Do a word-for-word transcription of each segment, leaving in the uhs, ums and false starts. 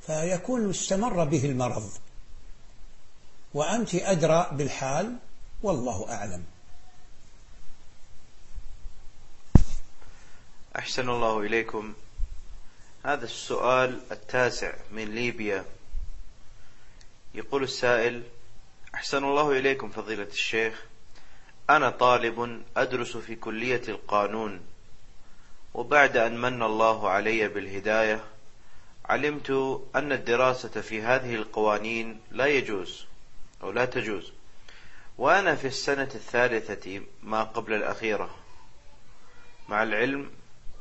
فيكون استمر به المرض، وأنت أدرى بالحال والله أعلم. أحسن الله إليكم. هذا السؤال التاسع من ليبيا. يقول السائل: أحسن الله إليكم فضيلة الشيخ، أنا طالب أدرس في كلية القانون، وبعد أن من الله علي بالهداية علمت أن الدراسة في هذه القوانين لا يجوز أو لا تجوز، وأنا في السنة الثالثة ما قبل الأخيرة، مع العلم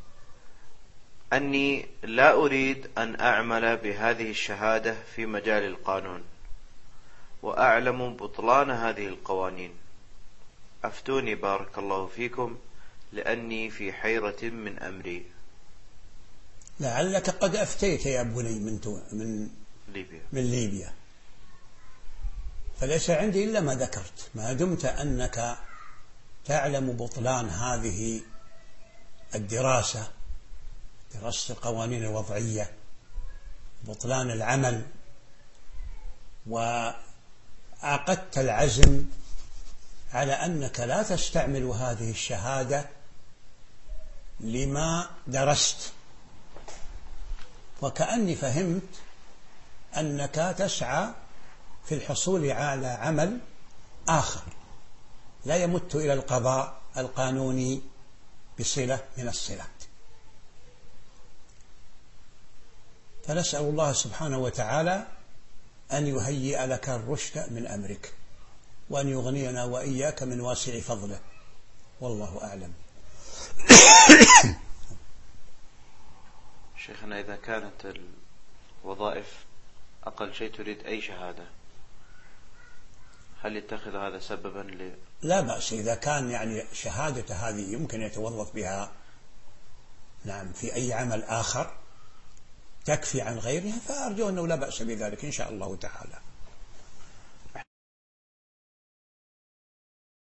أني لا أريد أن أعمل بهذه الشهادة في مجال القانون، وأعلم بطلان هذه القوانين. أفتوني بارك الله فيكم، لأني في حيرة من أمري. لعلك قد أفتيت يا بني من, من ليبيا. من ليبيا، فليس عندي إلا ما ذكرت. ما دمت أنك تعلم بطلان هذه الدراسة، دراسة القوانين الوضعية، بطلان العمل، وعقدت العزم على أنك لا تستعمل هذه الشهادة لما درست، وكأني فهمت أنك تسعى في الحصول على عمل آخر لا يمت إلى القضاء القانوني بصلة من الصلات. فنسأل الله سبحانه وتعالى أن يهيئ لك الرشد من أمرك، وأن يغنينا وإياك من واسع فضله، والله أعلم. شيخنا، إذا كانت الوظائف أقل شيء تريد أي شهادة، هل يتخذ هذا سببا ل... لا بأس إذا كان يعني شهادة هذه يمكن يتوظف بها نعم في أي عمل آخر تكفي عن غيرها، فأرجو أنه لا بأس بذلك إن شاء الله تعالى.